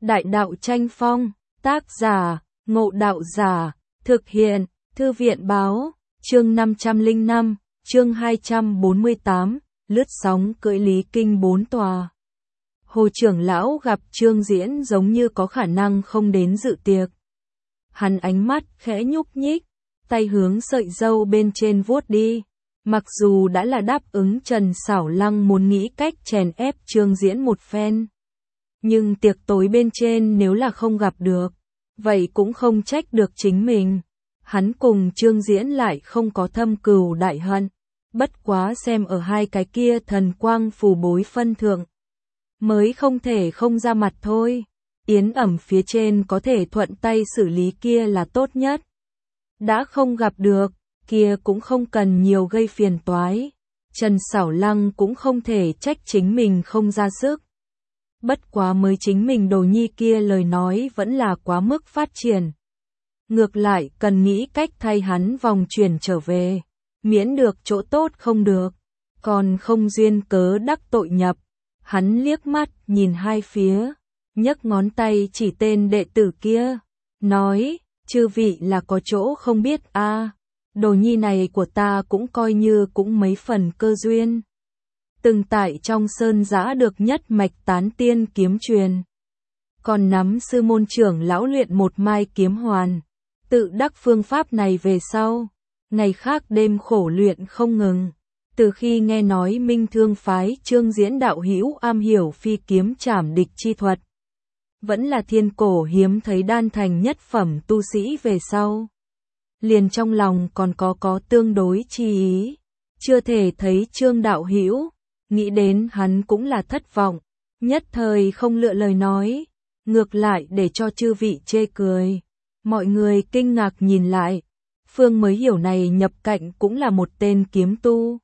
Đại đạo tranh phong, tác giả, Ngộ Đạo Giả, thực hiện, Thư viện báo, chương 505, chương 248, lướt sóng cưỡi Lý Kinh 4 tòa. Hồ trưởng lão gặp Trương Diễn giống như có khả năng không đến dự tiệc. Hắn ánh mắt khẽ nhúc nhích, tay hướng sợi râu bên trên vuốt đi. Mặc dù đã là đáp ứng Trần Sảo Lăng muốn nghĩ cách chèn ép Trương Diễn một phen. Nhưng tiệc tối bên trên nếu là không gặp được, vậy cũng không trách được chính mình. Hắn cùng Trương Diễn lại không có thâm cừu đại hận, bất quá xem ở hai cái kia thần quang phù bối phân thượng. Mới không thể không ra mặt thôi, yến ẩm phía trên có thể thuận tay xử lý kia là tốt nhất. Đã không gặp được, kia cũng không cần nhiều gây phiền toái. Trần Sảo Lăng cũng không thể trách chính mình không ra sức. Bất quá mới chính mình đồ nhi kia lời nói vẫn là quá mức phát triển. Ngược lại cần nghĩ cách thay hắn vòng chuyển trở về, miễn được chỗ tốt không được, còn không duyên cớ đắc tội nhập. Hắn liếc mắt nhìn hai phía, nhấc ngón tay chỉ tên đệ tử kia, nói, chư vị là có chỗ không biết a, đồ nhi này của ta cũng coi như cũng mấy phần cơ duyên. Từng tại trong sơn giã được nhất mạch tán tiên kiếm truyền. Còn nắm sư môn trưởng lão luyện một mai kiếm hoàn. Tự đắc phương pháp này về sau. Ngày khác đêm khổ luyện không ngừng. Từ khi nghe nói Minh Thương phái Trương Diễn đạo hữu am hiểu phi kiếm trảm địch chi thuật. Vẫn là thiên cổ hiếm thấy đan thành nhất phẩm tu sĩ về sau. Liền trong lòng còn có tương đối chi ý. Chưa thể thấy Trương đạo hữu. Nghĩ đến hắn cũng là thất vọng, nhất thời không lựa lời nói, ngược lại để cho chư vị chê cười. Mọi người kinh ngạc nhìn lại, Phương mới hiểu này nhập cạnh cũng là một tên kiếm tu.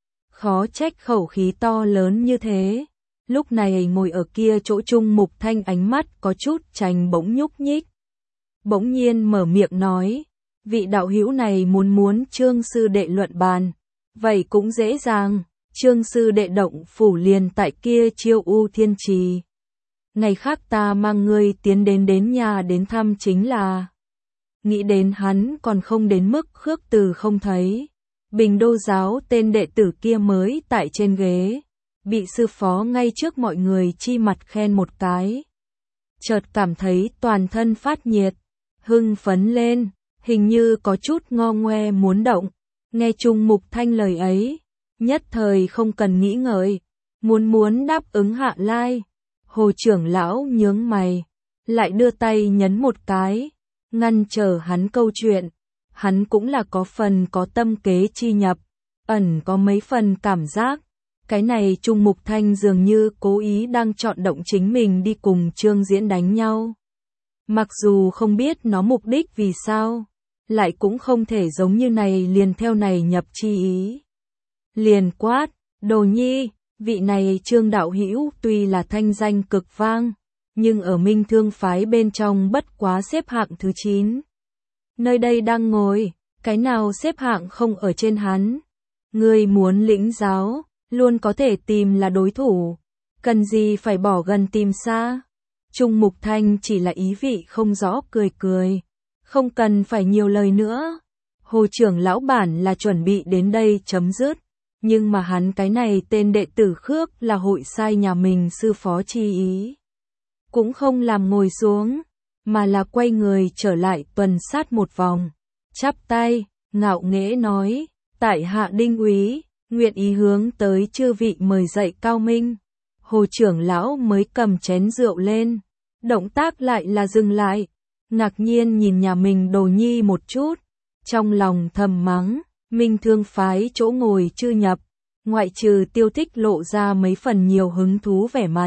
Khó trách khẩu khí to lớn như thế. Lúc này ngồi ở kia chỗ Trung Mục Thanh ánh mắt có chút chành bỗng nhúc nhích. Bỗng nhiên mở miệng nói, vị đạo hữu này muốn Trương sư đệ luận bàn, vậy cũng dễ dàng. Trương sư đệ động phủ liền tại kia Chiêu U Thiên Trì. Ngày khác ta mang ngươi tiến đến nhà đến thăm chính là. Nghĩ đến hắn còn không đến mức khước từ không thấy. Bình Đô giáo tên đệ tử kia mới tại trên ghế. Bị sư phó ngay trước mọi người chi mặt khen một cái. Chợt cảm thấy toàn thân phát nhiệt. Hưng phấn lên, hình như có chút ngo ngoe muốn động. Nghe Trung Mục Thanh lời ấy. Nhất thời không cần nghĩ ngợi, muốn đáp ứng hạ lai. Hồ trưởng lão nhướng mày, lại đưa tay nhấn một cái, ngăn trở hắn câu chuyện. Hắn cũng là có phần có tâm kế chi nhập, ẩn có mấy phần cảm giác. Cái này Trung Mục Thanh dường như cố ý đang chọn động chính mình đi cùng Trương Diễn đánh nhau. Mặc dù không biết nó mục đích vì sao, lại cũng không thể giống như này liền theo này nhập chi ý. Liền quát, đồ nhi, vị này Trương đạo hữu tuy là thanh danh cực vang, nhưng ở Minh Thương phái bên trong bất quá xếp hạng thứ 9. Nơi đây đang ngồi, cái nào xếp hạng không ở trên hắn. Ngươi muốn lĩnh giáo, luôn có thể tìm là đối thủ, cần gì phải bỏ gần tìm xa. Trung Mục Thanh chỉ là ý vị không rõ cười, không cần phải nhiều lời nữa. Hồ trưởng lão bản là chuẩn bị đến đây chấm dứt. Nhưng mà hắn cái này tên đệ tử khước là hội sai nhà mình sư phó chi ý. Cũng không làm ngồi xuống, mà là quay người trở lại tuần sát một vòng. Chắp tay, ngạo nghễ nói, tại hạ Đinh úy, nguyện ý hướng tới chư vị mời dạy cao minh. Hồ trưởng lão mới cầm chén rượu lên, động tác lại là dừng lại, ngạc nhiên nhìn nhà mình đồ nhi một chút, trong lòng thầm mắng. Minh Thương phái chỗ ngồi chưa nhập, ngoại trừ Tiêu Thích lộ ra mấy phần nhiều hứng thú vẻ mặt.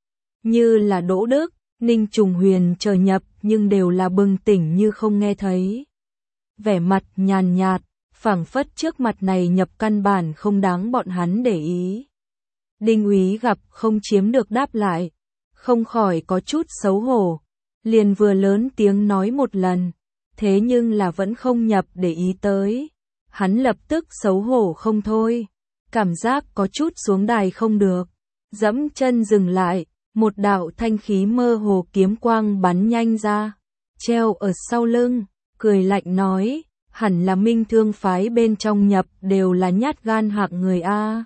Như là Đỗ Đức, Ninh Trùng Huyền chờ nhập nhưng đều là bừng tỉnh như không nghe thấy. Vẻ mặt nhàn nhạt, phảng phất trước mặt này nhập căn bản không đáng bọn hắn để ý. Đinh úy gặp không chiếm được đáp lại, không khỏi có chút xấu hổ, liền vừa lớn tiếng nói một lần, thế nhưng là vẫn không nhập để ý tới. Hắn lập tức xấu hổ không thôi, cảm giác có chút xuống đài không được, dẫm chân dừng lại, một đạo thanh khí mơ hồ kiếm quang bắn nhanh ra, treo ở sau lưng, cười lạnh nói, hẳn là Minh Thương phái bên trong nhập đều là nhát gan hạng người a.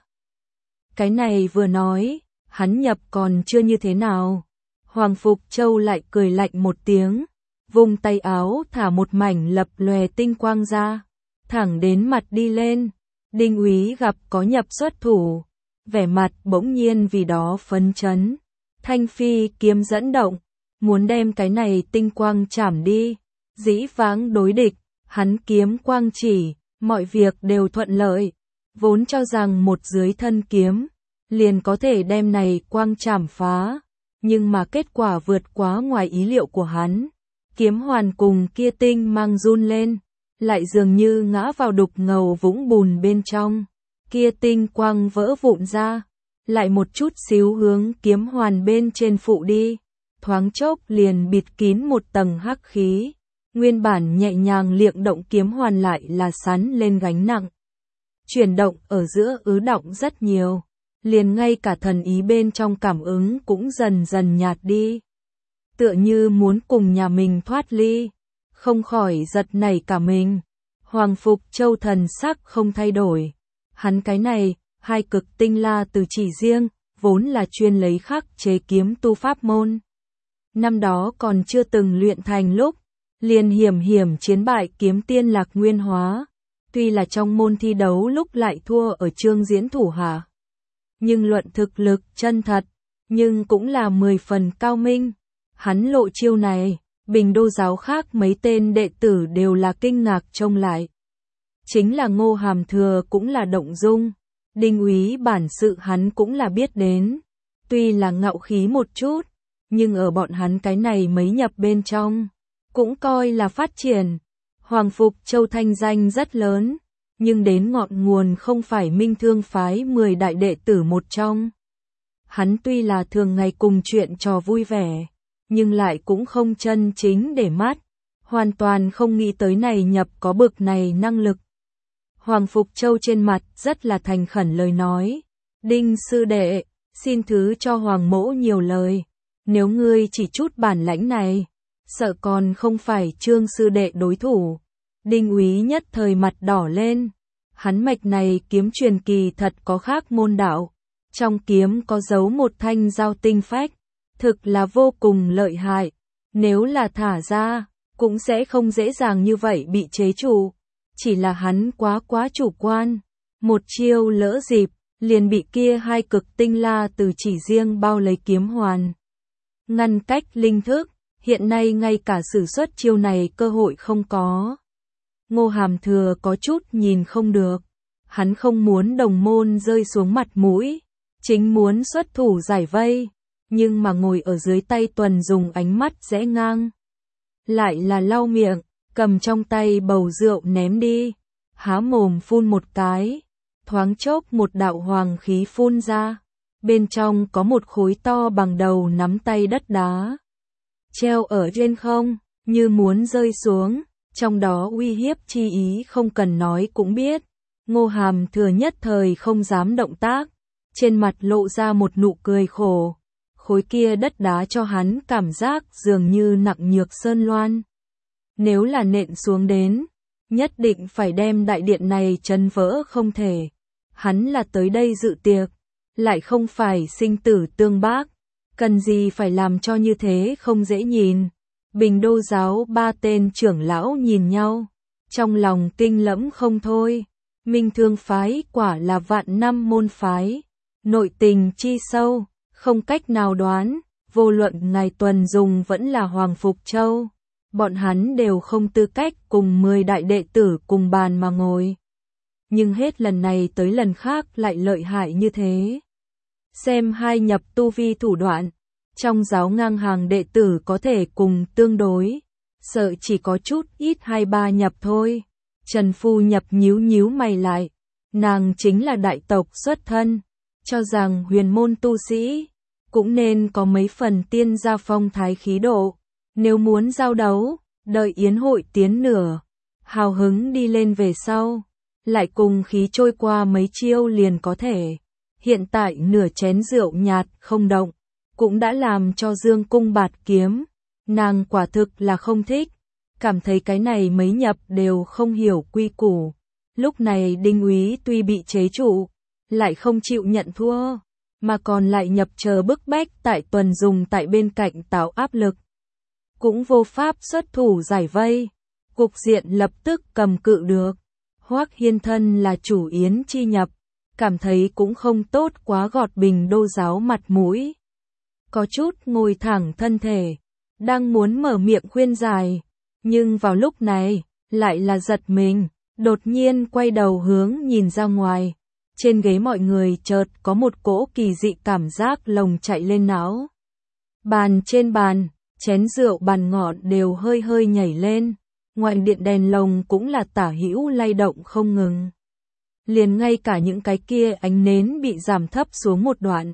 Cái này vừa nói, hắn nhập còn chưa như thế nào. Hoàng Phục Châu lại cười lạnh một tiếng, vùng tay áo thả một mảnh lập lòe tinh quang ra, thẳng đến mặt đi lên. Đinh úy gặp có nhập xuất thủ, vẻ mặt bỗng nhiên vì đó phấn chấn. Thanh phi kiếm dẫn động, muốn đem cái này tinh quang chảm đi. Dĩ vãng đối địch, hắn kiếm quang chỉ, mọi việc đều thuận lợi, vốn cho rằng một dưới thân kiếm liền có thể đem này quang chảm phá, nhưng mà kết quả vượt quá ngoài ý liệu của hắn. Kiếm hoàn cùng kia tinh mang run lên, lại dường như ngã vào đục ngầu vũng bùn bên trong. Kia tinh quang vỡ vụn ra, lại một chút xíu hướng kiếm hoàn bên trên phụ đi, thoáng chốc liền bịt kín một tầng hắc khí. Nguyên bản nhẹ nhàng liệng động kiếm hoàn lại là sắn lên gánh nặng. Chuyển động ở giữa ứ động rất nhiều, liền ngay cả thần ý bên trong cảm ứng cũng dần dần nhạt đi. Tựa như muốn cùng nhà mình thoát ly, không khỏi giật nảy cả mình. Hoàng Phục Châu thần sắc không thay đổi. Hắn cái này, hai cực tinh la từ chỉ riêng, vốn là chuyên lấy khắc chế kiếm tu pháp môn. Năm đó còn chưa từng luyện thành lúc, liền hiểm chiến bại kiếm tiên Lạc Nguyên Hóa. Tuy là trong môn thi đấu lúc lại thua ở Trương Diễn thủ hạ, nhưng luận thực lực chân thật, nhưng cũng là 10 phần cao minh. Hắn lộ chiêu này, Bình Đô giáo khác mấy tên đệ tử đều là kinh ngạc trông lại. Chính là Ngô Hàm Thừa cũng là động dung, Đinh úy bản sự hắn cũng là biết đến. Tuy là ngạo khí một chút, nhưng ở bọn hắn cái này mấy nhập bên trong, cũng coi là phát triển. Hoàng Phục Châu thanh danh rất lớn, nhưng đến ngọn nguồn không phải Minh Thương phái 10 đại đệ tử một trong. Hắn tuy là thường ngày cùng chuyện trò vui vẻ, nhưng lại cũng không chân chính để mắt, hoàn toàn không nghĩ tới này nhập có bực này năng lực. Hoàng Phục Châu trên mặt rất là thành khẩn lời nói, Đinh sư đệ, xin thứ cho Hoàng mỗ nhiều lời, nếu ngươi chỉ chút bản lãnh này, sợ còn không phải Trương sư đệ đối thủ. Đinh úy nhất thời mặt đỏ lên, hắn mạch này kiếm truyền kỳ thật có khác môn đạo, trong kiếm có giấu một thanh giao tinh phách, thực là vô cùng lợi hại, nếu là thả ra, cũng sẽ không dễ dàng như vậy bị chế trụ, chỉ là hắn quá chủ quan, một chiêu lỡ dịp, liền bị kia hai cực tinh la từ chỉ riêng bao lấy kiếm hoàn. Ngăn cách linh thức, hiện nay ngay cả sử xuất chiêu này cơ hội không có. Ngô Hàm Thừa có chút nhìn không được, hắn không muốn đồng môn rơi xuống mặt mũi, chính muốn xuất thủ giải vây, nhưng mà ngồi ở dưới tay Tuần dùng ánh mắt rẽ ngang. Lại là lau miệng, cầm trong tay bầu rượu ném đi, há mồm phun một cái, thoáng chốc một đạo hoàng khí phun ra, bên trong có một khối to bằng đầu nắm tay đất đá, treo ở trên không, như muốn rơi xuống, trong đó uy hiếp chi ý không cần nói cũng biết. Ngô Hàm Thừa nhất thời không dám động tác, trên mặt lộ ra một nụ cười khổ, khối kia đất đá cho hắn cảm giác dường như nặng nhược sơn loan. Nếu là nện xuống đến, nhất định phải đem đại điện này chấn vỡ không thể. Hắn là tới đây dự tiệc, lại không phải sinh tử tương bác, cần gì phải làm cho như thế không dễ nhìn. Bình Đô giáo ba tên trưởng lão nhìn nhau, trong lòng kinh lẫm không thôi. Minh Thương phái quả là vạn năm môn phái, nội tình chi sâu, không cách nào đoán, vô luận ngài Tuần Dùng vẫn là Hoàng Phục Châu, bọn hắn đều không tư cách cùng 10 đại đệ tử cùng bàn mà ngồi. Nhưng hết lần này tới lần khác lại lợi hại như thế. Xem hai nhập tu vi thủ đoạn, trong giáo ngang hàng đệ tử có thể cùng tương đối, sợ chỉ có chút ít 2-3 nhập thôi. Trần Phu Nhập nhíu mày lại, nàng chính là đại tộc xuất thân, cho rằng huyền môn tu sĩ cũng nên có mấy phần tiên gia phong thái khí độ, nếu muốn giao đấu, đợi yến hội tiến nửa, hào hứng đi lên về sau, lại cùng khí trôi qua mấy chiêu liền có thể. Hiện tại nửa chén rượu nhạt không động, cũng đã làm cho dương cung bạt kiếm, nàng quả thực là không thích, cảm thấy cái này mấy nhập đều không hiểu quy củ. Lúc này Đinh Úy tuy bị chế trụ, lại không chịu nhận thua, mà còn lại nhập chờ bức bách tại tuần dùng tại bên cạnh tạo áp lực. Cũng vô pháp xuất thủ giải vây, cục diện lập tức cầm cự được. Hoắc Hiên thân là chủ yến chi nhập, cảm thấy cũng không tốt quá gọt Bình Đô giáo mặt mũi. Có chút ngồi thẳng thân thể, đang muốn mở miệng khuyên giải, nhưng vào lúc này, lại là giật mình, đột nhiên quay đầu hướng nhìn ra ngoài. Trên ghế mọi người chợt có một cỗ kỳ dị cảm giác lồng chạy lên não. Bàn trên bàn, chén rượu bàn ngọn đều hơi hơi nhảy lên, ngoài điện đèn lồng cũng là tả hữu lay động không ngừng. Liền ngay cả những cái kia ánh nến bị giảm thấp xuống một đoạn.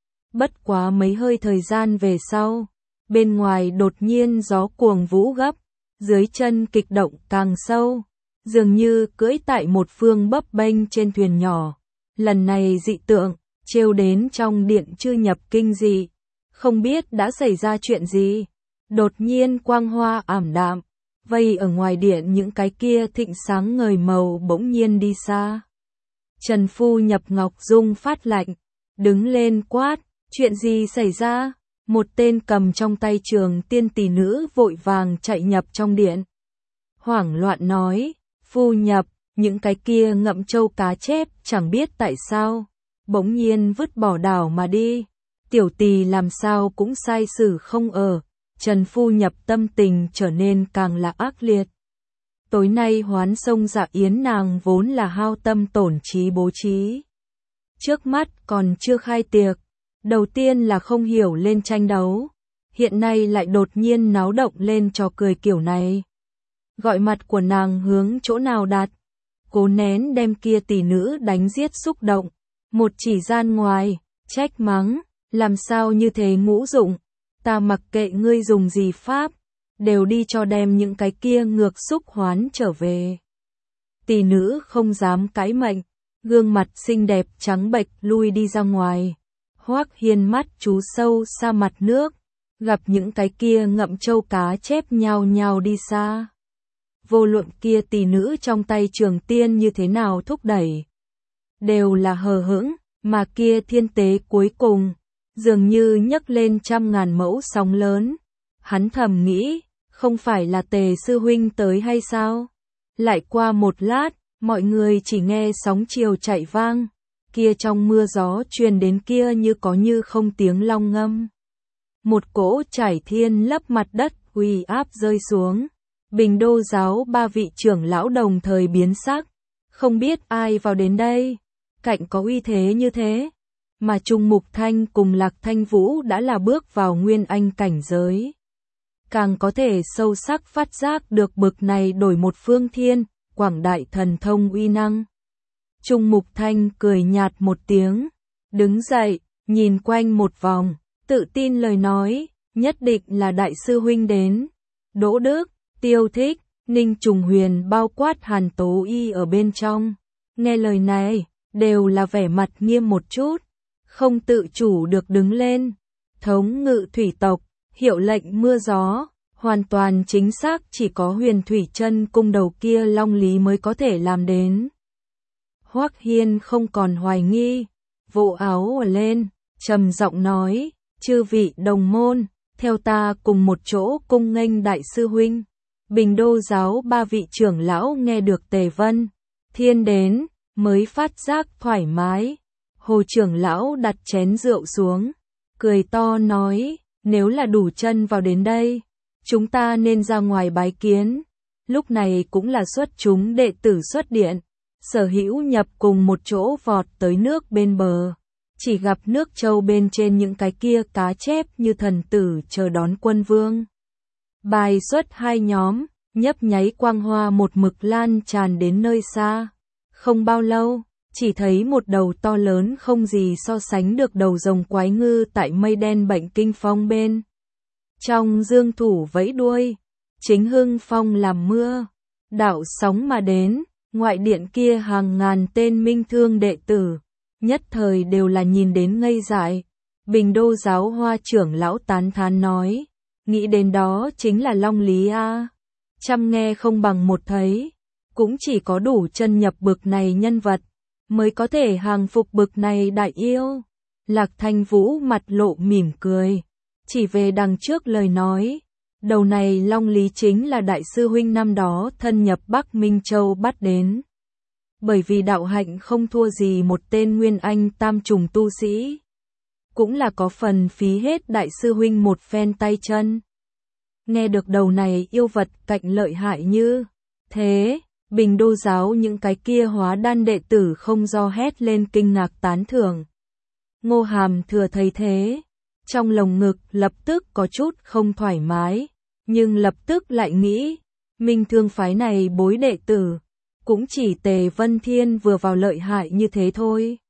Bất quá mấy hơi thời gian về sau, bên ngoài đột nhiên gió cuồng vũ gấp, dưới chân kịch động càng sâu, dường như cưỡi tại một phương bấp bênh trên thuyền nhỏ. Lần này dị tượng, trêu đến trong điện chư nhập kinh dị, không biết đã xảy ra chuyện gì. Đột nhiên quang hoa ảm đạm, vây ở ngoài điện những cái kia thịnh sáng ngời màu bỗng nhiên đi xa. Trần Phu Nhập Ngọc Dung phát lạnh, đứng lên quát, chuyện gì xảy ra? Một tên cầm trong tay trường tiên tỷ nữ vội vàng chạy nhập trong điện. Hoảng loạn nói, Phu Nhập, những cái kia ngậm trâu cá chép chẳng biết tại sao, bỗng nhiên vứt bỏ đảo mà đi. Tiểu tỳ làm sao cũng sai xử không ở. Trần Phu Nhập tâm tình trở nên càng là ác liệt. Tối nay hoán sông dạ yến nàng vốn là hao tâm tổn trí bố trí. Trước mắt còn chưa khai tiệc, đầu tiên là không hiểu lên tranh đấu, hiện nay lại đột nhiên náo động lên trò cười kiểu này. Gọi mặt của nàng hướng chỗ nào đặt, cố nén đem kia tỷ nữ đánh giết xúc động, một chỉ gian ngoài, trách mắng, làm sao như thế ngũ dụng, ta mặc kệ ngươi dùng gì pháp, đều đi cho đem những cái kia ngược xúc hoán trở về. Tỷ nữ không dám cãi mệnh, gương mặt xinh đẹp trắng bệch lui đi ra ngoài. Hoắc Hiên mắt chú sâu xa mặt nước, gặp những cái kia ngậm trâu cá chép nhao nhao đi xa. Vô luận kia tỷ nữ trong tay trường tiên như thế nào thúc đẩy, đều là hờ hững, mà kia thiên tế cuối cùng, dường như nhấc lên trăm ngàn mẫu sóng lớn. Hắn thầm nghĩ, không phải là Tề sư huynh tới hay sao? Lại qua một lát, mọi người chỉ nghe sóng chiều chạy vang, kia trong mưa gió truyền đến kia như có như không tiếng long ngâm. Một cỗ trải thiên lấp mặt đất uy áp rơi xuống. Bình Đô giáo ba vị trưởng lão đồng thời biến sắc, không biết ai vào đến đây, cạnh có uy thế như thế, mà Trung Mục Thanh cùng Lạc Thanh Vũ đã là bước vào nguyên anh cảnh giới. Càng có thể sâu sắc phát giác được bực này đổi một phương thiên, quảng đại thần thông uy năng. Trung Mục Thanh cười nhạt một tiếng, đứng dậy, nhìn quanh một vòng, tự tin lời nói, nhất định là đại sư huynh đến. Đỗ Đức, Tiêu Thích, Ninh Trùng Huyền bao quát Hàn Tố Y ở bên trong, nghe lời này, đều là vẻ mặt nghiêm một chút, không tự chủ được đứng lên. Thống ngự thủy tộc, hiệu lệnh mưa gió, hoàn toàn chính xác chỉ có Huyền Thủy Chân cung đầu kia Long Lý mới có thể làm đến. Hoắc Hiên không còn hoài nghi, vỗ áo lên, trầm giọng nói, chư vị đồng môn, theo ta cùng một chỗ cung nghênh đại sư huynh. Bình Đô giáo ba vị trưởng lão nghe được Tề Vân Thiên đến, mới phát giác thoải mái. Hồ trưởng lão đặt chén rượu xuống, cười to nói, nếu là đủ chân vào đến đây, chúng ta nên ra ngoài bái kiến. Lúc này cũng là xuất chúng đệ tử xuất điện, sở hữu nhập cùng một chỗ vọt tới nước bên bờ. Chỉ gặp nước châu bên trên những cái kia cá chép như thần tử chờ đón quân vương. Bài xuất hai nhóm, nhấp nháy quang hoa một mực lan tràn đến nơi xa. Không bao lâu, chỉ thấy một đầu to lớn không gì so sánh được đầu rồng quái ngư tại mây đen bệnh kinh phong bên. Trong dương thủ vẫy đuôi, chính hưng phong làm mưa, đạo sóng mà đến, ngoại điện kia hàng ngàn tên minh thương đệ tử, nhất thời đều là nhìn đến ngây dại. Bình Đô giáo hoa trưởng lão tán thán nói, nghĩ đến đó chính là Long Lý a. Trăm nghe không bằng một thấy, cũng chỉ có đủ chân nhập bực này nhân vật, mới có thể hàng phục bực này đại yêu. Lạc Thanh Vũ mặt lộ mỉm cười, chỉ về đằng trước lời nói, đầu này Long Lý chính là đại sư huynh năm đó thân nhập Bắc Minh Châu bắt đến. Bởi vì đạo hạnh không thua gì một tên nguyên anh tam trùng tu sĩ, cũng là có phần phí hết đại sư huynh một phen tay chân. Nghe được đầu này yêu vật cạnh lợi hại như thế, Bình Đô giáo những cái kia hóa đan đệ tử không do hét lên kinh ngạc tán thưởng. Ngô Hàm Thừa thấy thế, trong lồng ngực lập tức có chút không thoải mái, nhưng lập tức lại nghĩ, Minh Thương phái này bối đệ tử, cũng chỉ Tề Vân Thiên vừa vào lợi hại như thế thôi.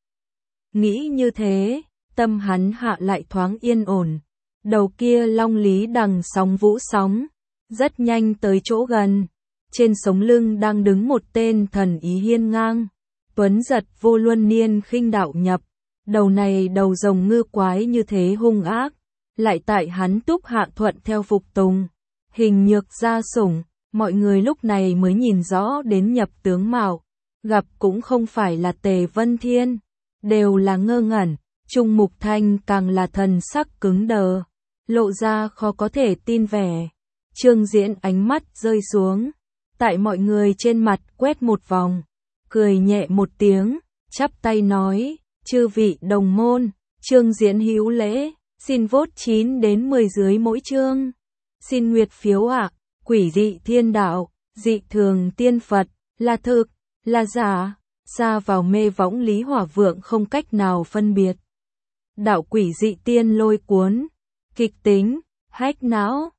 Nghĩ như thế, tâm hắn hạ lại thoáng yên ổn. Đầu kia Long Lý đằng sóng vũ sóng, rất nhanh tới chỗ gần. Trên sống lưng đang đứng một tên thần ý hiên ngang, tuấn giật vô luân niên khinh đạo nhập. Đầu này đầu rồng ngư quái như thế hung ác, lại tại hắn túc hạ thuận theo phục tùng. Hình nhược gia sủng, mọi người lúc này mới nhìn rõ đến nhập tướng mạo, gặp cũng không phải là Tề Vân Thiên, đều là ngơ ngẩn. Trung Mục Thanh càng là thần sắc cứng đờ, lộ ra khó có thể tin vẻ. Trương Diễn ánh mắt rơi xuống, tại mọi người trên mặt quét một vòng, cười nhẹ một tiếng, chắp tay nói, chư vị đồng môn, Trương Diễn hữu lễ, xin vote 9 đến 10 dưới mỗi chương. Xin nguyệt phiếu ạ, quỷ dị thiên đạo, dị thường tiên Phật, là thực, là giả, xa vào mê võng Lý Hỏa Vượng không cách nào phân biệt. Đạo quỷ dị tiên lôi cuốn, kịch tính, hách não.